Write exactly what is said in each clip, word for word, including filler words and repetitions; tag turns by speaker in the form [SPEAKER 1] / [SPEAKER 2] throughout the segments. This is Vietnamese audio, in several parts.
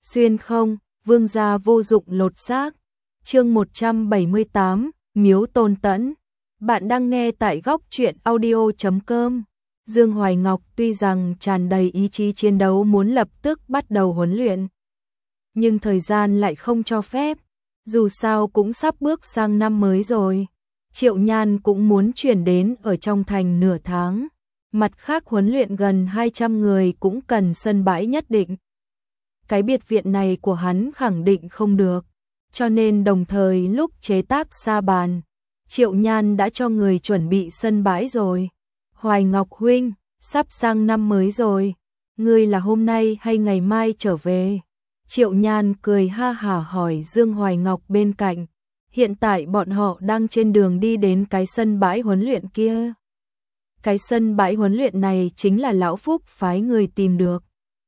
[SPEAKER 1] Xuyên không, vương gia vô dụng lột xác. Chương một trăm bảy mươi tám, Miếu Tôn Tẫn. Bạn đang nghe tại góc truyện audio chấm com. Dương Hoài Ngọc tuy rằng tràn đầy ý chí chiến đấu muốn lập tức bắt đầu huấn luyện, nhưng thời gian lại không cho phép. Dù sao cũng sắp bước sang năm mới rồi. Triệu Nhan cũng muốn chuyển đến ở trong thành nửa tháng. Mặt khác huấn luyện gần hai trăm người cũng cần sân bãi nhất định. Cái biệt viện này của hắn khẳng định không được, cho nên đồng thời lúc chế tác sa bàn, Triệu Nhan đã cho người chuẩn bị sân bãi rồi. Hoài Ngọc huynh, sắp sang năm mới rồi, ngươi là hôm nay hay ngày mai trở về? Triệu Nhan cười ha hả hỏi Dương Hoài Ngọc bên cạnh. Hiện tại bọn họ đang trên đường đi đến cái sân bãi huấn luyện kia. Cái sân bãi huấn luyện này chính là Lão Phúc phái người tìm được.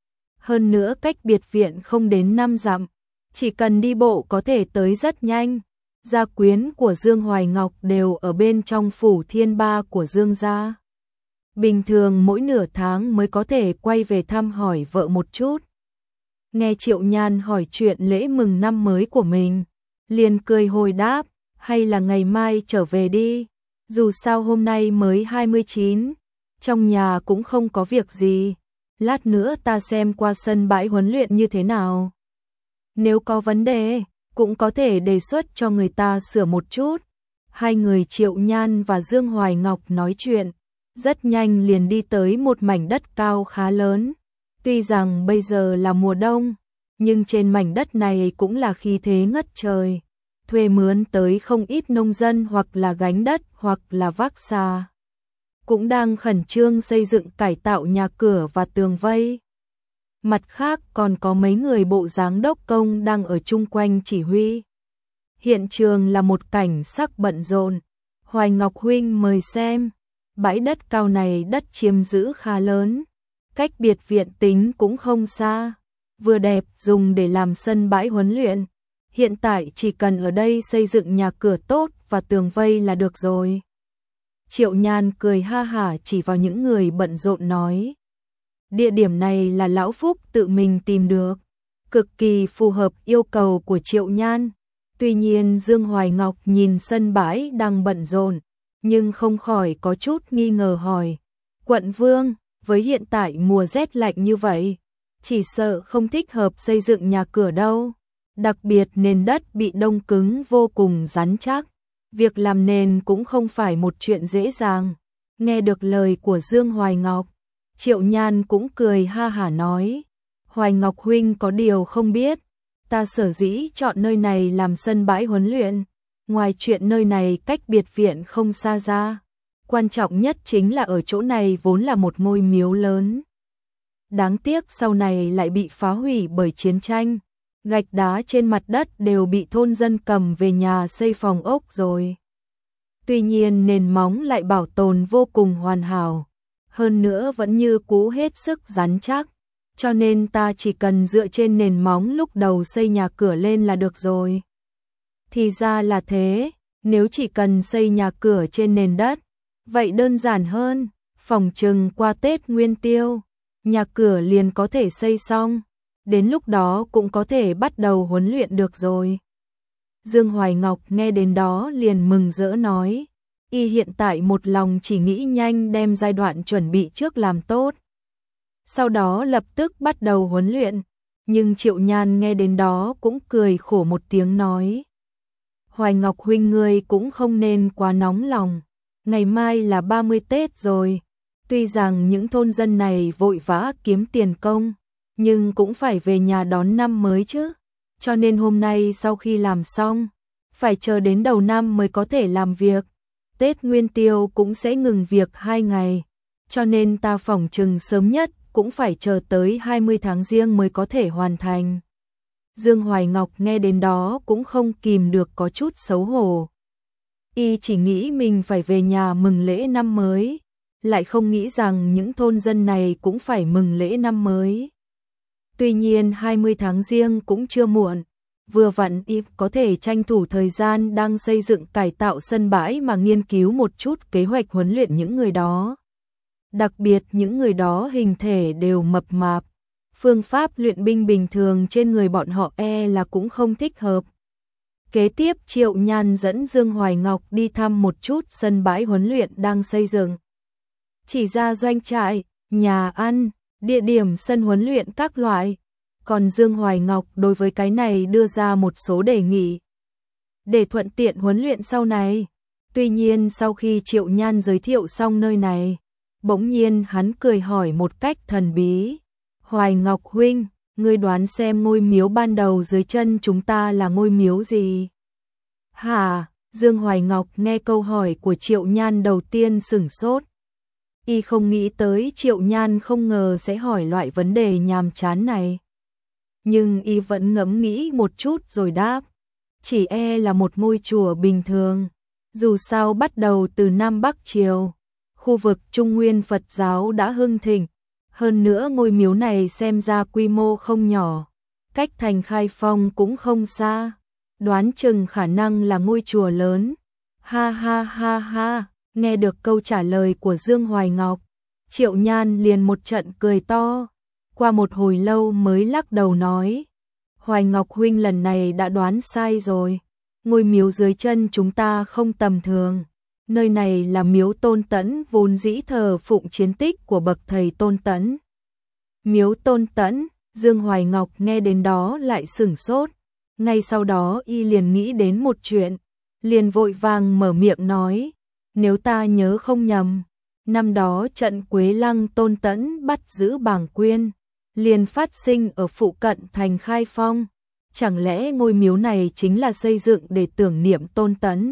[SPEAKER 1] Hơn nữa cách biệt viện không đến năm dặm, chỉ cần đi bộ có thể tới rất nhanh. Gia quyến của Dương Hoài Ngọc đều ở bên trong phủ thiên ba của Dương gia. Bình thường mỗi nửa tháng mới có thể quay về thăm hỏi vợ một chút. Nghe Triệu Nhan hỏi chuyện lễ mừng năm mới của mình, liền cười hồi đáp, hay là ngày mai trở về đi, dù sao hôm nay mới hai mươi chín, trong nhà cũng không có việc gì, lát nữa ta xem qua sân bãi huấn luyện như thế nào. Nếu có vấn đề, cũng có thể đề xuất cho người ta sửa một chút. Hai người Triệu Nhan và Dương Hoài Ngọc nói chuyện, rất nhanh liền đi tới một mảnh đất cao khá lớn. Tuy rằng bây giờ là mùa đông, nhưng trên mảnh đất này cũng là khí thế ngất trời. Thuê mướn tới không ít nông dân hoặc là gánh đất hoặc là vác xà. Cũng đang khẩn trương xây dựng cải tạo nhà cửa và tường vây. Mặt khác còn có mấy người bộ dáng đốc công đang ở chung quanh chỉ huy. Hiện trường là một cảnh sắc bận rộn. Hoài Ngọc huynh mời xem. Bãi đất cao này đất chiếm giữ khá lớn. Cách biệt viện tính cũng không xa. Vừa đẹp dùng để làm sân bãi huấn luyện. Hiện tại chỉ cần ở đây xây dựng nhà cửa tốt và tường vây là được rồi. Triệu Nhan cười ha hả chỉ vào những người bận rộn nói. Địa điểm này là Lão Phúc tự mình tìm được, cực kỳ phù hợp yêu cầu của Triệu Nhan. Tuy nhiên Dương Hoài Ngọc nhìn sân bãi đang bận rộn, nhưng không khỏi có chút nghi ngờ hỏi. Quận Vương, với hiện tại mùa rét lạnh như vậy, chỉ sợ không thích hợp xây dựng nhà cửa đâu. Đặc biệt nền đất bị đông cứng vô cùng rắn chắc. Việc làm nền cũng không phải một chuyện dễ dàng. Nghe được lời của Dương Hoài Ngọc, Triệu Nhan cũng cười ha hả nói. Hoài Ngọc huynh có điều không biết, ta sở dĩ chọn nơi này làm sân bãi huấn luyện. Ngoài chuyện nơi này cách biệt viện không xa ra, quan trọng nhất chính là ở chỗ này vốn là một ngôi miếu lớn. Đáng tiếc sau này lại bị phá hủy bởi chiến tranh. Gạch đá trên mặt đất đều bị thôn dân cầm về nhà xây phòng ốc rồi. Tuy nhiên nền móng lại bảo tồn vô cùng hoàn hảo. Hơn nữa vẫn như cũ hết sức rắn chắc. Cho nên ta chỉ cần dựa trên nền móng lúc đầu xây nhà cửa lên là được rồi. Thì ra là thế, nếu chỉ cần xây nhà cửa trên nền đất, vậy đơn giản hơn, phòng chừng qua Tết Nguyên Tiêu, nhà cửa liền có thể xây xong. Đến lúc đó cũng có thể bắt đầu huấn luyện được rồi. Dương Hoài Ngọc nghe đến đó liền mừng rỡ nói. Y hiện tại một lòng chỉ nghĩ nhanh đem giai đoạn chuẩn bị trước làm tốt. Sau đó lập tức bắt đầu huấn luyện. Nhưng Triệu Nhan nghe đến đó cũng cười khổ một tiếng nói. Hoài Ngọc huynh ngươi cũng không nên quá nóng lòng. Ngày mai là ba mươi Tết rồi. Tuy rằng những thôn dân này vội vã kiếm tiền công, nhưng cũng phải về nhà đón năm mới chứ. Cho nên hôm nay sau khi làm xong, phải chờ đến đầu năm mới có thể làm việc. Tết Nguyên Tiêu cũng sẽ ngừng việc hai ngày. Cho nên ta phỏng chừng sớm nhất cũng phải chờ tới hai mươi tháng Giêng mới có thể hoàn thành. Dương Hoài Ngọc nghe đến đó cũng không kìm được có chút xấu hổ. Y chỉ nghĩ mình phải về nhà mừng lễ năm mới, lại không nghĩ rằng những thôn dân này cũng phải mừng lễ năm mới. Tuy nhiên hai mươi tháng Giêng cũng chưa muộn, vừa vặn Y có thể tranh thủ thời gian đang xây dựng cải tạo sân bãi mà nghiên cứu một chút kế hoạch huấn luyện những người đó. Đặc biệt những người đó hình thể đều mập mạp, phương pháp luyện binh bình thường trên người bọn họ e là cũng không thích hợp. Kế tiếp Triệu Nhan dẫn Dương Hoài Ngọc đi thăm một chút sân bãi huấn luyện đang xây dựng. Chỉ ra doanh trại, nhà ăn, địa điểm sân huấn luyện các loại. Còn Dương Hoài Ngọc đối với cái này đưa ra một số đề nghị để thuận tiện huấn luyện sau này. Tuy nhiên sau khi Triệu Nhan giới thiệu xong nơi này, bỗng nhiên hắn cười hỏi một cách thần bí. Hoài Ngọc huynh, ngươi đoán xem ngôi miếu ban đầu dưới chân chúng ta là ngôi miếu gì? Hả? Dương Hoài Ngọc nghe câu hỏi của Triệu Nhan đầu tiên sửng sốt. Y không nghĩ tới Triệu Nhan không ngờ sẽ hỏi loại vấn đề nhàm chán này. Nhưng Y vẫn ngẫm nghĩ một chút rồi đáp. Chỉ e là một ngôi chùa bình thường. Dù sao bắt đầu từ Nam Bắc Triều, khu vực Trung Nguyên Phật giáo đã hưng thịnh. Hơn nữa ngôi miếu này xem ra quy mô không nhỏ, cách thành Khai Phong cũng không xa, đoán chừng khả năng là ngôi chùa lớn. Ha ha ha ha, nghe được câu trả lời của Dương Hoài Ngọc, Triệu Nhan liền một trận cười to, qua một hồi lâu mới lắc đầu nói. Hoài Ngọc huynh lần này đã đoán sai rồi, ngôi miếu dưới chân chúng ta không tầm thường. Nơi này là miếu Tôn Tẫn vốn dĩ thờ phụng chiến tích của bậc thầy Tôn Tẫn. Miếu Tôn Tẫn, Dương Hoài Ngọc nghe đến đó lại sửng sốt. Ngay sau đó Y liền nghĩ đến một chuyện, liền vội vàng mở miệng nói. Nếu ta nhớ không nhầm, năm đó trận Quế Lăng Tôn Tẫn bắt giữ Bàng Quyên, liền phát sinh ở phụ cận thành Khai Phong. Chẳng lẽ ngôi miếu này chính là xây dựng để tưởng niệm Tôn Tẫn?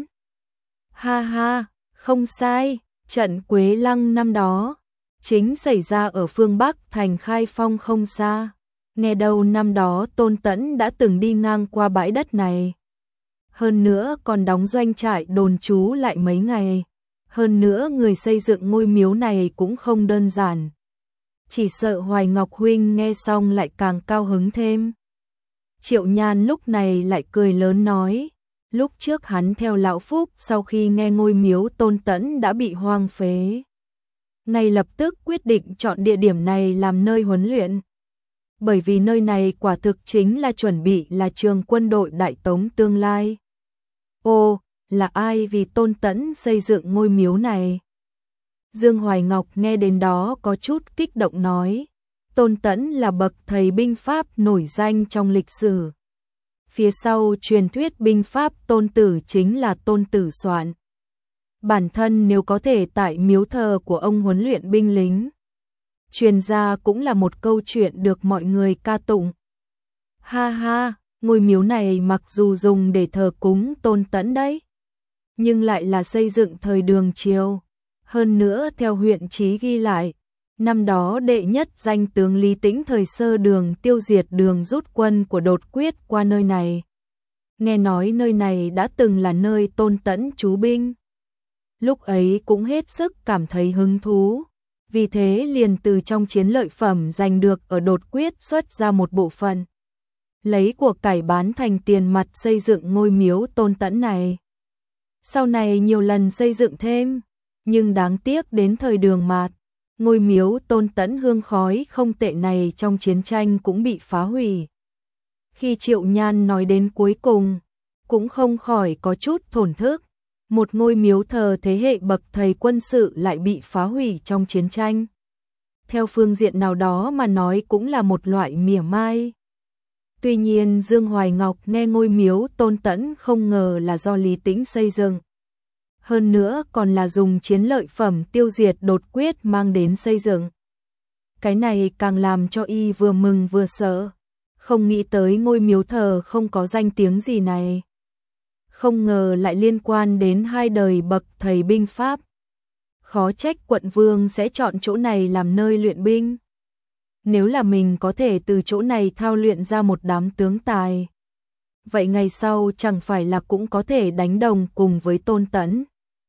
[SPEAKER 1] Ha ha, không sai, trận Quế Lăng năm đó chính xảy ra ở phương Bắc thành Khai Phong không xa. Nghe đâu năm đó Tôn Tẫn đã từng đi ngang qua bãi đất này. Hơn nữa còn đóng doanh trại đồn trú lại mấy ngày. Hơn nữa người xây dựng ngôi miếu này cũng không đơn giản. Chỉ sợ Hoài Ngọc huynh nghe xong lại càng cao hứng thêm. Triệu Nhan lúc này lại cười lớn nói. Lúc trước hắn theo Lão Phúc sau khi nghe ngôi miếu Tôn Tẫn đã bị hoang phế, ngay lập tức quyết định chọn địa điểm này làm nơi huấn luyện. Bởi vì nơi này quả thực chính là chuẩn bị là trường quân đội Đại Tống tương lai. Ô, là ai vì Tôn Tẫn xây dựng ngôi miếu này? Dương Hoài Ngọc nghe đến đó có chút kích động nói. Tôn Tẫn là bậc thầy binh pháp nổi danh trong lịch sử. Phía sau truyền thuyết binh pháp Tôn Tử chính là Tôn Tử soạn. Bản thân nếu có thể tại miếu thờ của ông huấn luyện binh lính, truyền ra cũng là một câu chuyện được mọi người ca tụng. Ha ha, ngôi miếu này mặc dù dùng để thờ cúng Tôn Tẫn đấy, nhưng lại là xây dựng thời Đường Triều. Hơn nữa theo huyện chí ghi lại, năm đó đệ nhất danh tướng Lý Tĩnh thời Sơ Đường tiêu diệt Đường rút quân của Đột Quyết qua nơi này. Nghe nói nơi này đã từng là nơi Tôn Tẫn trú binh. Lúc ấy cũng hết sức cảm thấy hứng thú, vì thế liền từ trong chiến lợi phẩm giành được ở Đột Quyết xuất ra một bộ phận, lấy của cải bán thành tiền mặt xây dựng ngôi miếu Tôn Tẫn này. Sau này nhiều lần xây dựng thêm, nhưng đáng tiếc đến thời Đường Mạt, ngôi miếu Tôn Tẫn hương khói không tệ này trong chiến tranh cũng bị phá hủy. Khi Triệu Nhan nói đến cuối cùng, cũng không khỏi có chút thổn thức. Một ngôi miếu thờ thế hệ bậc thầy quân sự lại bị phá hủy trong chiến tranh. Theo phương diện nào đó mà nói cũng là một loại mỉa mai. Tuy nhiên Dương Hoài Ngọc nghe ngôi miếu Tôn Tẫn không ngờ là do Lý Tĩnh xây dựng. Hơn nữa còn là dùng chiến lợi phẩm tiêu diệt Đột Quyết mang đến xây dựng. Cái này càng làm cho y vừa mừng vừa sợ. Không nghĩ tới ngôi miếu thờ không có danh tiếng gì này. Không ngờ lại liên quan đến hai đời bậc thầy binh pháp. Khó trách quận vương sẽ chọn chỗ này làm nơi luyện binh. Nếu là mình có thể từ chỗ này thao luyện ra một đám tướng tài, vậy ngày sau chẳng phải là cũng có thể đánh đồng cùng với Tôn Tẫn.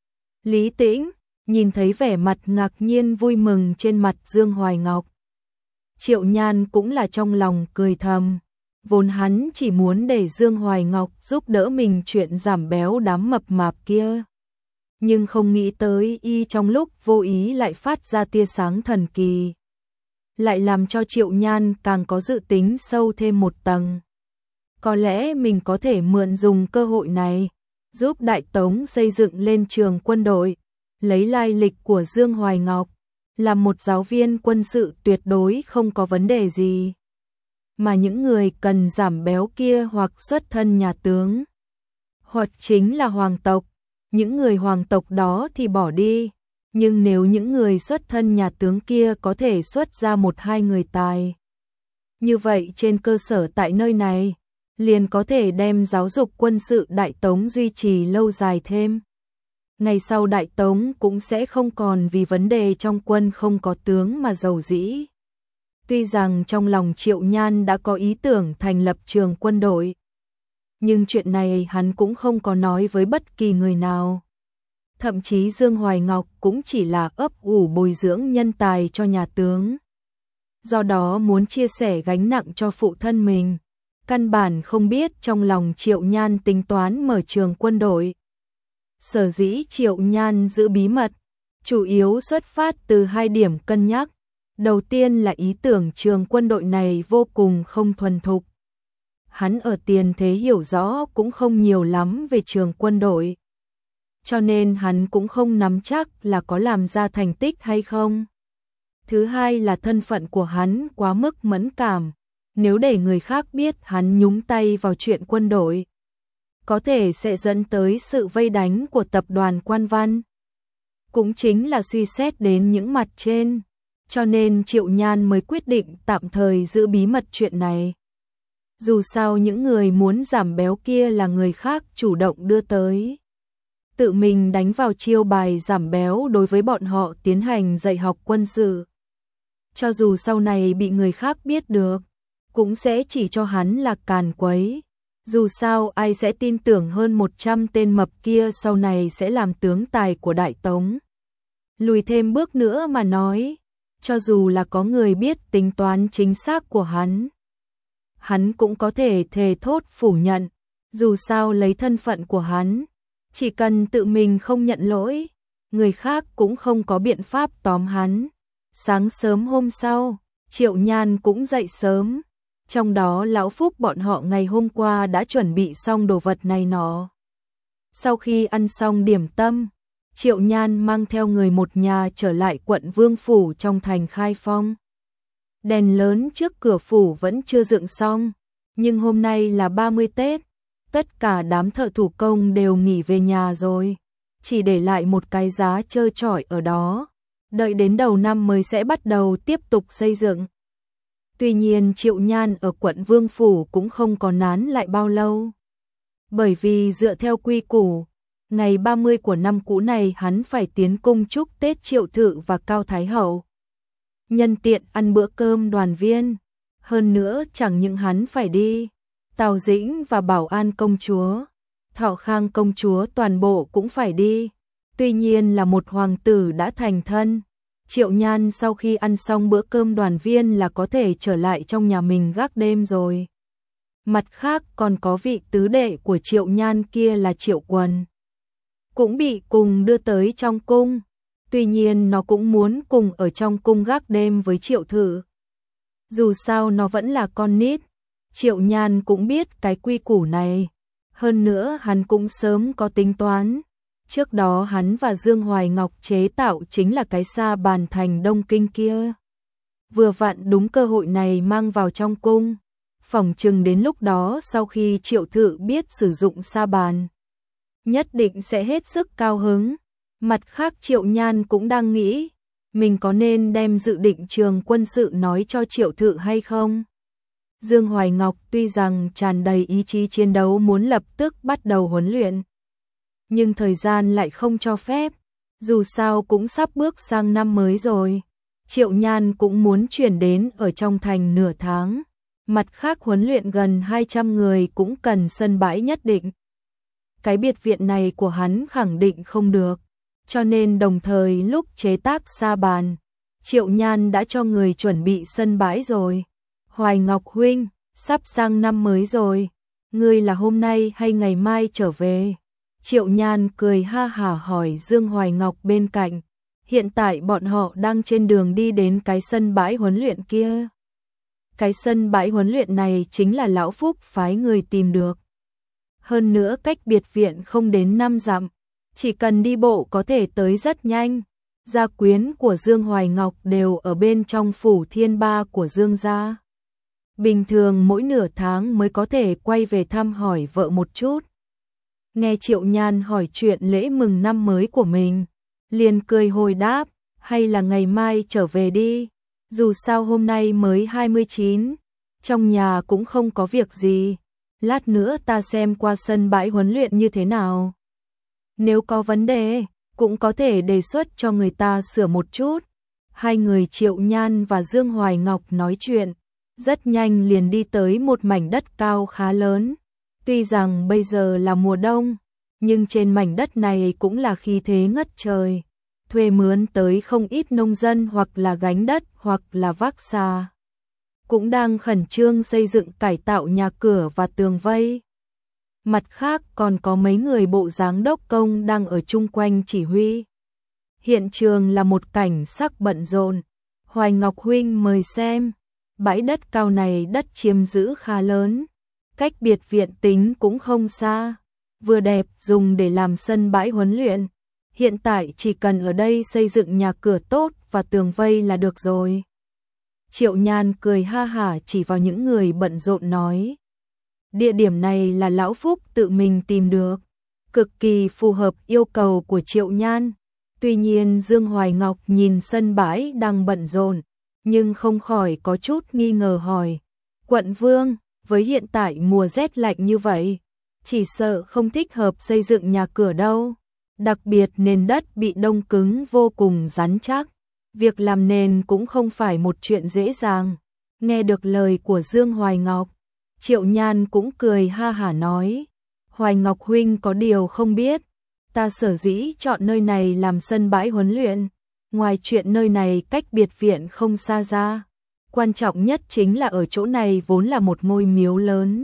[SPEAKER 1] Lý Tĩnh nhìn thấy vẻ mặt ngạc nhiên vui mừng trên mặt Dương Hoài Ngọc, Triệu Nhan cũng là trong lòng cười thầm. Vốn hắn chỉ muốn để Dương Hoài Ngọc giúp đỡ mình chuyện giảm béo đám mập mạp kia, nhưng không nghĩ tới y trong lúc vô ý lại phát ra tia sáng thần kỳ. lại làm cho Triệu Nhan càng có dự tính sâu thêm một tầng. Có lẽ mình có thể mượn dùng cơ hội này, giúp Đại Tống xây dựng lên trường quân đội, lấy lai lịch của Dương Hoài Ngọc, làm một giáo viên quân sự tuyệt đối không có vấn đề gì. Mà những người cần giảm béo kia hoặc xuất thân nhà tướng, hoặc chính là hoàng tộc, những người hoàng tộc đó thì bỏ đi. Nhưng nếu những người xuất thân nhà tướng kia có thể xuất ra một hai người tài, như vậy trên cơ sở tại nơi này, liền có thể đem giáo dục quân sự Đại Tống duy trì lâu dài thêm. Ngày sau Đại Tống cũng sẽ không còn vì vấn đề trong quân không có tướng mà giàu dĩ. Tuy rằng trong lòng Triệu Nhan đã có ý tưởng thành lập trường quân đội, nhưng chuyện này hắn cũng không có nói với bất kỳ người nào. Thậm chí Dương Hoài Ngọc cũng chỉ là ấp ủ bồi dưỡng nhân tài cho nhà tướng. Do đó muốn chia sẻ gánh nặng cho phụ thân mình, căn bản không biết trong lòng Triệu Nhan tính toán mở trường quân đội. Sở dĩ Triệu Nhan giữ bí mật, chủ yếu xuất phát từ hai điểm cân nhắc. Đầu tiên là ý tưởng trường quân đội này vô cùng không thuần thục. Hắn ở tiền thế hiểu rõ cũng không nhiều lắm về trường quân đội, cho nên hắn cũng không nắm chắc là có làm ra thành tích hay không. Thứ hai là thân phận của hắn quá mức mẫn cảm, nếu để người khác biết hắn nhúng tay vào chuyện quân đội, có thể sẽ dẫn tới sự vây đánh của tập đoàn Quan Văn. Cũng chính là suy xét đến những mặt trên, cho nên Triệu Nhan mới quyết định tạm thời giữ bí mật chuyện này. Dù sao những người muốn giảm béo kia là người khác chủ động đưa tới, tự mình đánh vào chiêu bài giảm béo đối với bọn họ tiến hành dạy học quân sự. Cho dù sau này bị người khác biết được, cũng sẽ chỉ cho hắn là càn quấy. Dù sao ai sẽ tin tưởng hơn một trăm tên mập kia sau này sẽ làm tướng tài của Đại Tống. Lùi thêm bước nữa mà nói, cho dù là có người biết tính toán chính xác của hắn, hắn cũng có thể thề thốt phủ nhận. Dù sao lấy thân phận của hắn, chỉ cần tự mình không nhận lỗi, người khác cũng không có biện pháp tóm hắn. Sáng sớm hôm sau, Triệu Nhan cũng dậy sớm. Trong đó lão Phúc bọn họ ngày hôm qua đã chuẩn bị xong đồ vật này nọ. Sau khi ăn xong điểm tâm, Triệu Nhan mang theo người một nhà trở lại quận Vương Phủ trong thành Khai Phong. Đèn lớn trước cửa phủ vẫn chưa dựng xong, nhưng hôm nay là ba mươi Tết, tất cả đám thợ thủ công đều nghỉ về nhà rồi, chỉ để lại một cái giá trơ trọi ở đó, đợi đến đầu năm mới sẽ bắt đầu tiếp tục xây dựng. Tuy nhiên Triệu Nhan ở quận Vương Phủ cũng không có nán lại bao lâu, bởi vì dựa theo quy củ, ngày ba mươi của năm cũ này hắn phải tiến cung chúc Tết Triệu Thự và Cao Thái Hậu. Nhân tiện ăn bữa cơm đoàn viên, hơn nữa chẳng những hắn phải đi, Tào Dĩnh và Bảo An công chúa, Thọ Khang công chúa toàn bộ cũng phải đi. Tuy nhiên là một hoàng tử đã thành thân, Triệu Nhan sau khi ăn xong bữa cơm đoàn viên là có thể trở lại trong nhà mình gác đêm rồi. Mặt khác còn có vị tứ đệ của Triệu Nhan kia là Triệu Quần, cũng bị cùng đưa tới trong cung. Tuy nhiên nó cũng muốn cùng ở trong cung gác đêm với Triệu Thự. Dù sao nó vẫn là con nít, Triệu Nhan cũng biết cái quy củ này. Hơn nữa hắn cũng sớm có tính toán. Trước đó hắn và Dương Hoài Ngọc chế tạo chính là cái sa bàn thành Đông Kinh kia. Vừa vặn đúng cơ hội này mang vào trong cung. Phỏng chừng đến lúc đó sau khi Triệu Thự biết sử dụng sa bàn, nhất định sẽ hết sức cao hứng. Mặt khác Triệu Nhan cũng đang nghĩ, mình có nên đem dự định trường quân sự nói cho Triệu Thự hay không? Dương Hoài Ngọc tuy rằng tràn đầy ý chí chiến đấu muốn lập tức bắt đầu huấn luyện, nhưng thời gian lại không cho phép, dù sao cũng sắp bước sang năm mới rồi. Triệu Nhan cũng muốn chuyển đến ở trong thành nửa tháng, mặt khác huấn luyện gần hai trăm người cũng cần sân bãi nhất định. Cái biệt viện này của hắn khẳng định không được, cho nên đồng thời lúc chế tác sa bàn, Triệu Nhan đã cho người chuẩn bị sân bãi rồi. Hoài Ngọc huynh, sắp sang năm mới rồi, ngươi là hôm nay hay ngày mai trở về? Triệu Nhan cười ha hả hỏi Dương Hoài Ngọc bên cạnh, Hiện tại bọn họ đang trên đường đi đến cái sân bãi huấn luyện kia. Cái sân bãi huấn luyện này chính là Lão Phúc phái người tìm được. Hơn nữa cách biệt viện không đến năm dặm, chỉ cần đi bộ có thể tới rất nhanh. Gia quyến của Dương Hoài Ngọc đều ở bên trong phủ Thiên Ba của Dương gia. Bình thường mỗi nửa tháng mới có thể quay về thăm hỏi vợ một chút. Nghe Triệu Nhan hỏi chuyện lễ mừng năm mới của mình, liền cười hồi đáp, hay là ngày mai trở về đi, dù sao hôm nay mới hai mươi chín, trong nhà cũng không có việc gì, lát nữa ta xem qua sân bãi huấn luyện như thế nào. Nếu có vấn đề, cũng có thể đề xuất cho người ta sửa một chút. Hai người Triệu Nhan và Dương Hoài Ngọc nói chuyện, rất nhanh liền đi tới một mảnh đất cao khá lớn. Tuy rằng bây giờ là mùa đông, nhưng trên mảnh đất này cũng là khí thế ngất trời. Thuê mướn tới không ít nông dân hoặc là gánh đất hoặc là vác xà. Cũng đang khẩn trương xây dựng cải tạo nhà cửa và tường vây. Mặt khác còn có mấy người bộ dáng đốc công đang ở chung quanh chỉ huy. Hiện trường là một cảnh sắc bận rộn. Hoài Ngọc huynh mời xem. Bãi đất cao này đất chiếm giữ khá lớn. Cách biệt viện tính cũng không xa. Vừa đẹp dùng để làm sân bãi huấn luyện. Hiện tại chỉ cần ở đây xây dựng nhà cửa tốt và tường vây là được rồi. Triệu Nhan cười ha hả chỉ vào những người bận rộn nói. Địa điểm này là Lão Phúc tự mình tìm được, cực kỳ phù hợp yêu cầu của Triệu Nhan. Tuy nhiên Dương Hoài Ngọc nhìn sân bãi đang bận rộn, nhưng không khỏi có chút nghi ngờ hỏi. Quận Vương, với hiện tại mùa rét lạnh như vậy, chỉ sợ không thích hợp xây dựng nhà cửa đâu. Đặc biệt nền đất bị đông cứng vô cùng rắn chắc. Việc làm nền cũng không phải một chuyện dễ dàng. Nghe được lời của Dương Hoài Ngọc, Triệu Nhan cũng cười ha hả nói. Hoài Ngọc huynh có điều không biết, ta sở dĩ chọn nơi này làm sân bãi huấn luyện. Ngoài chuyện nơi này cách biệt viện không xa ra, quan trọng nhất chính là ở chỗ này vốn là một ngôi miếu lớn.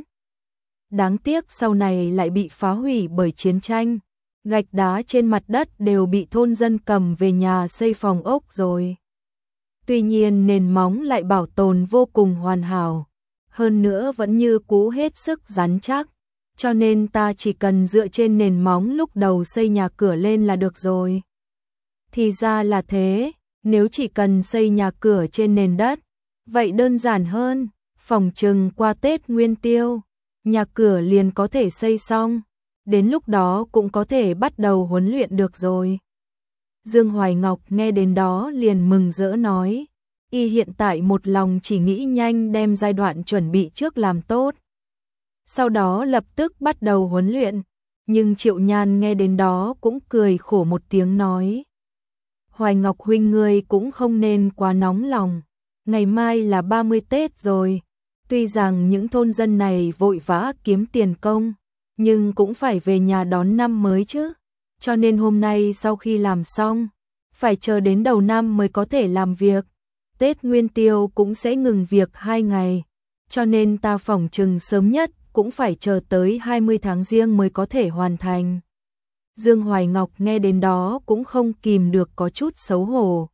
[SPEAKER 1] Đáng tiếc sau này lại bị phá hủy bởi chiến tranh. Gạch đá trên mặt đất đều bị thôn dân cầm về nhà xây phòng ốc rồi. Tuy nhiên nền móng lại bảo tồn vô cùng hoàn hảo. Hơn nữa vẫn như cũ hết sức rắn chắc. Cho nên ta chỉ cần dựa trên nền móng lúc đầu xây nhà cửa lên là được rồi. Thì ra là thế, nếu chỉ cần xây nhà cửa trên nền đất, vậy đơn giản hơn, phòng chừng qua Tết Nguyên Tiêu, nhà cửa liền có thể xây xong. Đến lúc đó cũng có thể bắt đầu huấn luyện được rồi. Dương Hoài Ngọc nghe đến đó liền mừng rỡ nói. Y hiện tại một lòng chỉ nghĩ nhanh đem giai đoạn chuẩn bị trước làm tốt. Sau đó lập tức bắt đầu huấn luyện. Nhưng Triệu Nhan nghe đến đó cũng cười khổ một tiếng nói. Hoài Ngọc huynh ngươi cũng không nên quá nóng lòng. Ngày mai là ba mươi Tết rồi. Tuy rằng những thôn dân này vội vã kiếm tiền công, nhưng cũng phải về nhà đón năm mới chứ. Cho nên hôm nay sau khi làm xong, phải chờ đến đầu năm mới có thể làm việc. Tết Nguyên Tiêu cũng sẽ ngừng việc hai ngày. Cho nên ta phỏng chừng sớm nhất cũng phải chờ tới hai mươi tháng Giêng mới có thể hoàn thành. Dương Hoài Ngọc nghe đến đó cũng không kìm được có chút xấu hổ.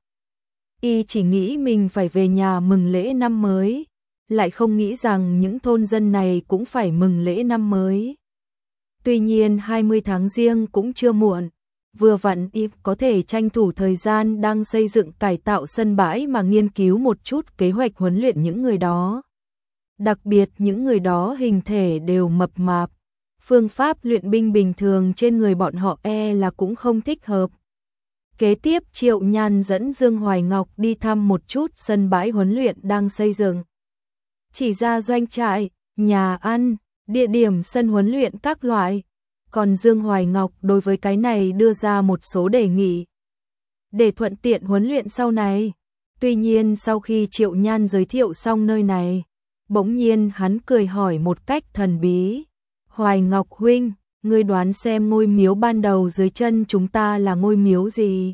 [SPEAKER 1] Y chỉ nghĩ mình phải về nhà mừng lễ năm mới, lại không nghĩ rằng những thôn dân này cũng phải mừng lễ năm mới. Tuy nhiên hai mươi tháng Giêng cũng chưa muộn, vừa vặn Y có thể tranh thủ thời gian đang xây dựng cải tạo sân bãi mà nghiên cứu một chút kế hoạch huấn luyện những người đó. Đặc biệt những người đó hình thể đều mập mạp, phương pháp luyện binh bình thường trên người bọn họ e là cũng không thích hợp. Kế tiếp Triệu Nhan dẫn Dương Hoài Ngọc đi thăm một chút sân bãi huấn luyện đang xây dựng. Chỉ ra doanh trại, nhà ăn, địa điểm sân huấn luyện các loại. Còn Dương Hoài Ngọc đối với cái này đưa ra một số đề nghị để thuận tiện huấn luyện sau này. Tuy nhiên sau khi Triệu Nhan giới thiệu xong nơi này, bỗng nhiên hắn cười hỏi một cách thần bí. Hoài Ngọc huynh, ngươi đoán xem ngôi miếu ban đầu dưới chân chúng ta là ngôi miếu gì?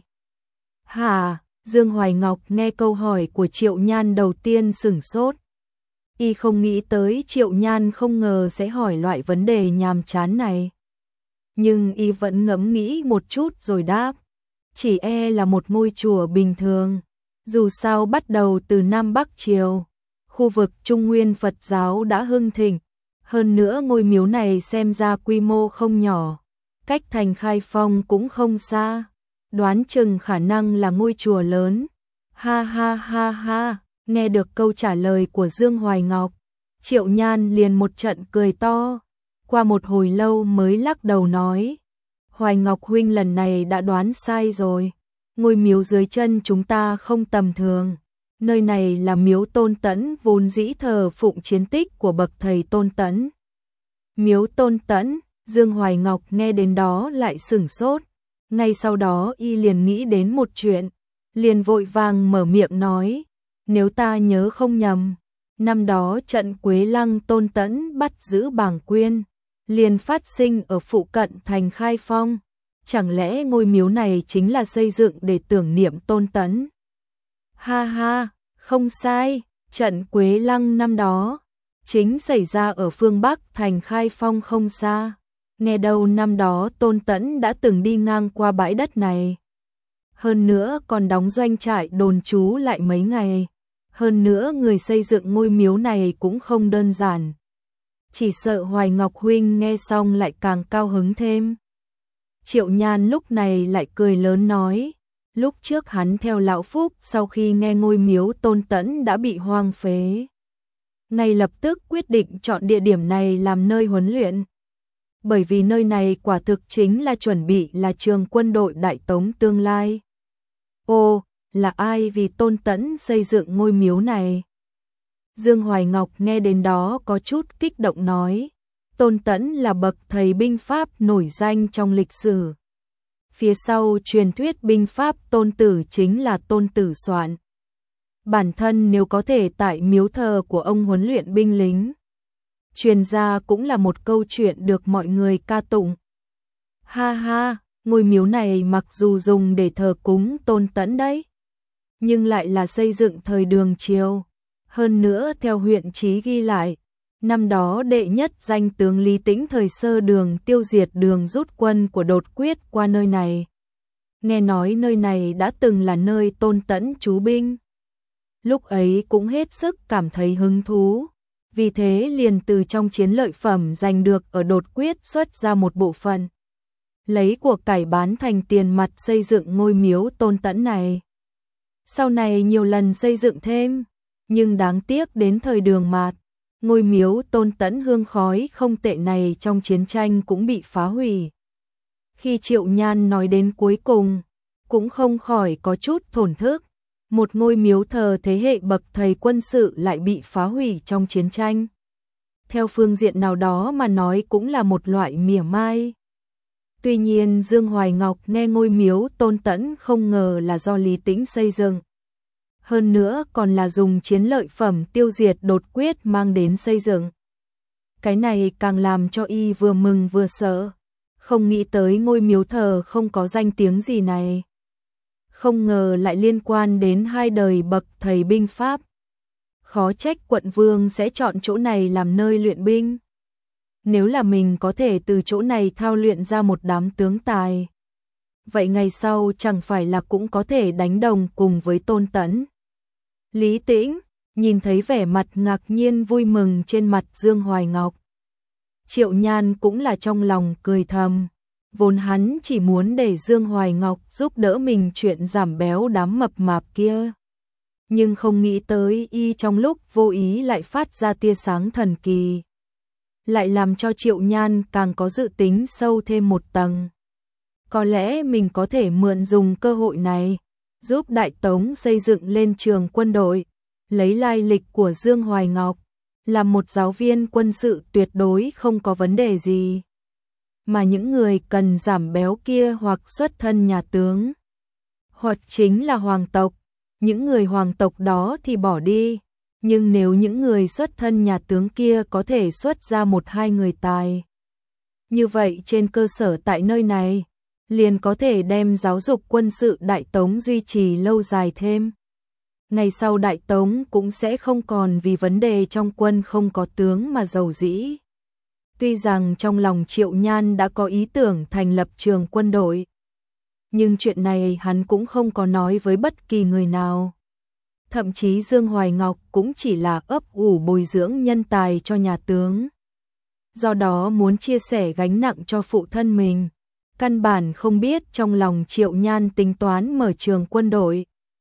[SPEAKER 1] Hả? Dương Hoài Ngọc nghe câu hỏi của Triệu Nhan đầu tiên sửng sốt. Y không nghĩ tới Triệu Nhan không ngờ sẽ hỏi loại vấn đề nhàm chán này. Nhưng Y vẫn ngẫm nghĩ một chút rồi đáp. chỉ e là một ngôi chùa bình thường. Dù sao bắt đầu từ Nam Bắc Triều, khu vực Trung Nguyên Phật giáo đã hưng thịnh. Hơn nữa ngôi miếu này xem ra quy mô không nhỏ, cách thành Khai Phong cũng không xa. Đoán chừng khả năng là ngôi chùa lớn. Ha ha ha ha, nghe được câu trả lời của Dương Hoài Ngọc, Triệu Nhan liền một trận cười to. Qua một hồi lâu mới lắc đầu nói, Hoài Ngọc huynh lần này đã đoán sai rồi. Ngôi miếu dưới chân chúng ta không tầm thường. Nơi này là miếu Tôn Tẫn, vốn dĩ thờ phụng chiến tích của bậc thầy Tôn Tẫn. Miếu Tôn Tẫn, Dương Hoài Ngọc nghe đến đó lại sửng sốt. Ngay sau đó y liền nghĩ đến một chuyện, liền vội vàng mở miệng nói, nếu ta nhớ không nhầm, năm đó trận Quế Lăng Tôn Tẫn bắt giữ Bàng Quyên, liền phát sinh ở phụ cận thành Khai Phong. Chẳng lẽ ngôi miếu này chính là xây dựng để tưởng niệm Tôn Tẫn? Ha ha, không sai, trận Quế Lăng năm đó chính xảy ra ở phương Bắc thành Khai Phong không xa. Nghe đâu năm đó Tôn Tẫn đã từng đi ngang qua bãi đất này. Hơn nữa còn đóng doanh trại đồn trú lại mấy ngày. Hơn nữa người xây dựng ngôi miếu này cũng không đơn giản. Chỉ sợ Hoài Ngọc huynh nghe xong lại càng cao hứng thêm. Triệu Nhan lúc này lại cười lớn nói, lúc trước hắn theo Lão Phúc sau khi nghe ngôi miếu Tôn Tẫn đã bị hoang phế, ngay lập tức quyết định chọn địa điểm này làm nơi huấn luyện. Bởi vì nơi này quả thực chính là chuẩn bị là trường quân đội Đại Tống tương lai. Ô, là ai vì Tôn Tẫn xây dựng ngôi miếu này? Dương Hoài Ngọc nghe đến đó có chút kích động nói, Tôn Tẫn là bậc thầy binh pháp nổi danh trong lịch sử. Phía sau truyền thuyết binh pháp Tôn Tử chính là Tôn Tử soạn. Bản thân nếu có thể tại miếu thờ của ông huấn luyện binh lính, truyền ra cũng là một câu chuyện được mọi người ca tụng. Ha ha, ngôi miếu này mặc dù dùng để thờ cúng Tôn Tẫn đấy, nhưng lại là xây dựng thời Đường Triều. Hơn nữa theo huyện chí ghi lại, năm đó đệ nhất danh tướng Lý Tĩnh thời Sơ Đường tiêu diệt đường rút quân của Đột Quyết qua nơi này. Nghe nói nơi này đã từng là nơi Tôn Tẫn trú binh. Lúc ấy cũng hết sức cảm thấy hứng thú, vì thế liền từ trong chiến lợi phẩm giành được ở Đột Quyết xuất ra một bộ phận, lấy của cải bán thành tiền mặt xây dựng ngôi miếu Tôn Tẫn này. Sau này nhiều lần xây dựng thêm, nhưng đáng tiếc đến thời Đường Mạt, ngôi miếu Tôn Tẫn hương khói không tệ này trong chiến tranh cũng bị phá hủy. Khi Triệu Nhan nói đến cuối cùng, cũng không khỏi có chút thổn thức. Một ngôi miếu thờ thế hệ bậc thầy quân sự lại bị phá hủy trong chiến tranh. Theo phương diện nào đó mà nói cũng là một loại mỉa mai. Tuy nhiên Dương Hoài Ngọc nghe ngôi miếu Tôn Tẫn không ngờ là do Lý Tĩnh xây dựng. Hơn nữa còn là dùng chiến lợi phẩm tiêu diệt Đột Quyết mang đến xây dựng. Cái này càng làm cho y vừa mừng vừa sợ. Không nghĩ tới ngôi miếu thờ không có danh tiếng gì này. Không ngờ lại liên quan đến hai đời bậc thầy binh pháp. Khó trách quận vương sẽ chọn chỗ này làm nơi luyện binh. Nếu là mình có thể từ chỗ này thao luyện ra một đám tướng tài, vậy ngày sau chẳng phải là cũng có thể đánh đồng cùng với Tôn Tẫn. Lý Tĩnh nhìn thấy vẻ mặt ngạc nhiên vui mừng trên mặt Dương Hoài Ngọc, Triệu Nhan cũng là trong lòng cười thầm. Vốn hắn chỉ muốn để Dương Hoài Ngọc giúp đỡ mình chuyện giảm béo đám mập mạp kia, nhưng không nghĩ tới y trong lúc vô ý lại phát ra tia sáng thần kỳ, lại làm cho Triệu Nhan càng có dự tính sâu thêm một tầng. Có lẽ mình có thể mượn dùng cơ hội này, giúp Đại Tống xây dựng lên trường quân đội, lấy lai lịch của Dương Hoài Ngọc, làm một giáo viên quân sự tuyệt đối không có vấn đề gì. Mà những người cần giảm béo kia hoặc xuất thân nhà tướng, hoặc chính là hoàng tộc, những người hoàng tộc đó thì bỏ đi. Nhưng nếu những người xuất thân nhà tướng kia có thể xuất ra một hai người tài, như vậy trên cơ sở tại nơi này, liền có thể đem giáo dục quân sự Đại Tống duy trì lâu dài thêm. Ngày sau Đại Tống cũng sẽ không còn vì vấn đề trong quân không có tướng mà giàu dĩ. Tuy rằng trong lòng Triệu Nhan đã có ý tưởng thành lập trường quân đội, nhưng chuyện này hắn cũng không có nói với bất kỳ người nào. Thậm chí Dương Hoài Ngọc cũng chỉ là ấp ủ bồi dưỡng nhân tài cho nhà tướng. Do đó muốn chia sẻ gánh nặng cho phụ thân mình, căn bản không biết trong lòng Triệu Nhan tính toán mở trường quân đội.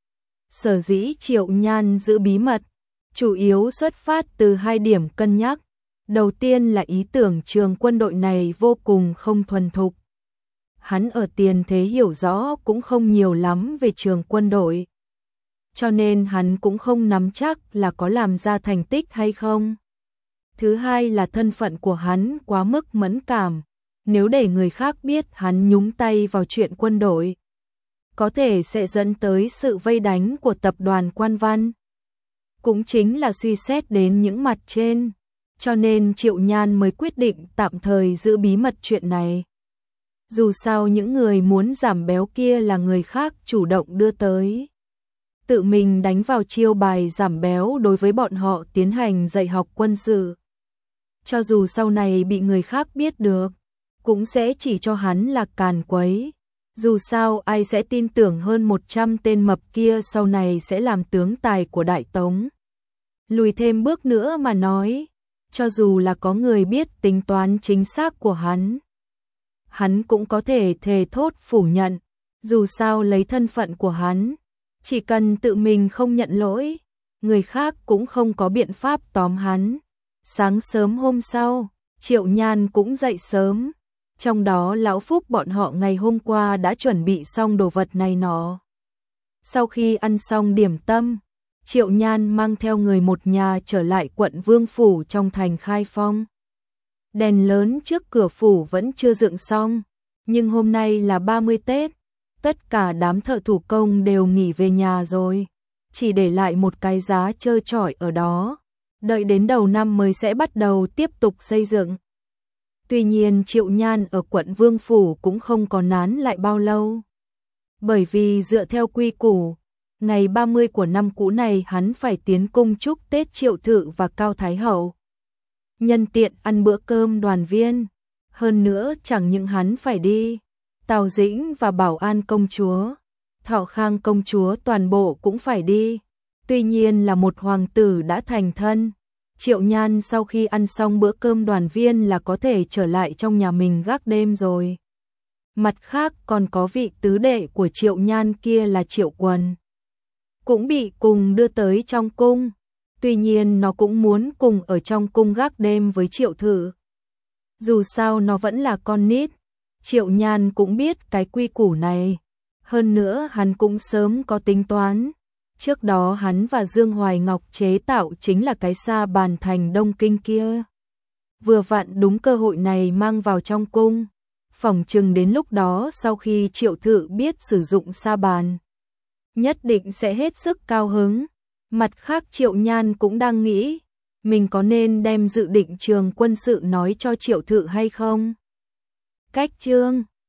[SPEAKER 1] Sở dĩ Triệu Nhan giữ bí mật, chủ yếu xuất phát từ hai điểm cân nhắc. Đầu tiên là ý tưởng trường quân đội này vô cùng không thuần thục. Hắn ở tiền thế hiểu rõ cũng không nhiều lắm về trường quân đội. Cho nên hắn cũng không nắm chắc là có làm ra thành tích hay không. Thứ hai là thân phận của hắn quá mức mẫn cảm. Nếu để người khác biết hắn nhúng tay vào chuyện quân đội, có thể sẽ dẫn tới sự vây đánh của tập đoàn Quan Văn. Cũng chính là suy xét đến những mặt trên, cho nên Triệu Nhan mới quyết định tạm thời giữ bí mật chuyện này. Dù sao những người muốn giảm béo kia là người khác chủ động đưa tới. Tự mình đánh vào chiêu bài giảm béo đối với bọn họ tiến hành dạy học quân sự. Cho dù sau này bị người khác biết được, cũng sẽ chỉ cho hắn là càn quấy. Dù sao ai sẽ tin tưởng hơn một trăm tên mập kia sau này sẽ làm tướng tài của Đại Tống. Lùi thêm bước nữa mà nói, cho dù là có người biết tính toán chính xác của hắn, hắn cũng có thể thề thốt phủ nhận. Dù sao lấy thân phận của hắn, chỉ cần tự mình không nhận lỗi, người khác cũng không có biện pháp tóm hắn. Sáng sớm hôm sau, Triệu Nhan cũng dậy sớm. Trong đó lão Phúc bọn họ ngày hôm qua đã chuẩn bị xong đồ vật này nọ. Sau khi ăn xong điểm tâm, Triệu Nhan mang theo người một nhà trở lại quận Vương Phủ trong thành Khai Phong. Đèn lớn trước cửa phủ vẫn chưa dựng xong, nhưng hôm nay là ba mươi Tết, tất cả đám thợ thủ công đều nghỉ về nhà rồi, chỉ để lại một cái giá trơ trọi ở đó, đợi đến đầu năm mới sẽ bắt đầu tiếp tục xây dựng. Tuy nhiên Triệu Nhan ở quận Vương Phủ cũng không có nán lại bao lâu. Bởi vì dựa theo quy củ, ngày ba mươi của năm cũ này hắn phải tiến cung chúc Tết Triệu Thự và Cao Thái Hậu. Nhân tiện ăn bữa cơm đoàn viên. Hơn nữa chẳng những hắn phải đi, Tào Dĩnh và Bảo An công chúa, Thọ Khang công chúa toàn bộ cũng phải đi. Tuy nhiên là một hoàng tử đã thành thân, Triệu Nhan sau khi ăn xong bữa cơm đoàn viên là có thể trở lại trong nhà mình gác đêm rồi. Mặt khác còn có vị tứ đệ của Triệu Nhan kia là Triệu Quần, cũng bị cùng đưa tới trong cung. Tuy nhiên nó cũng muốn cùng ở trong cung gác đêm với Triệu Thự. Dù sao nó vẫn là con nít, Triệu Nhan cũng biết cái quy củ này. Hơn nữa hắn cũng sớm có tính toán. Trước đó hắn và Dương Hoài Ngọc chế tạo chính là cái sa bàn thành Đông Kinh kia. Vừa vặn đúng cơ hội này mang vào trong cung. Phỏng chừng đến lúc đó sau khi Triệu Thự biết sử dụng sa bàn, nhất định sẽ hết sức cao hứng. Mặt khác Triệu Nhan cũng đang nghĩ, mình có nên đem dự định trường quân sự nói cho Triệu Thự hay không? Cách chương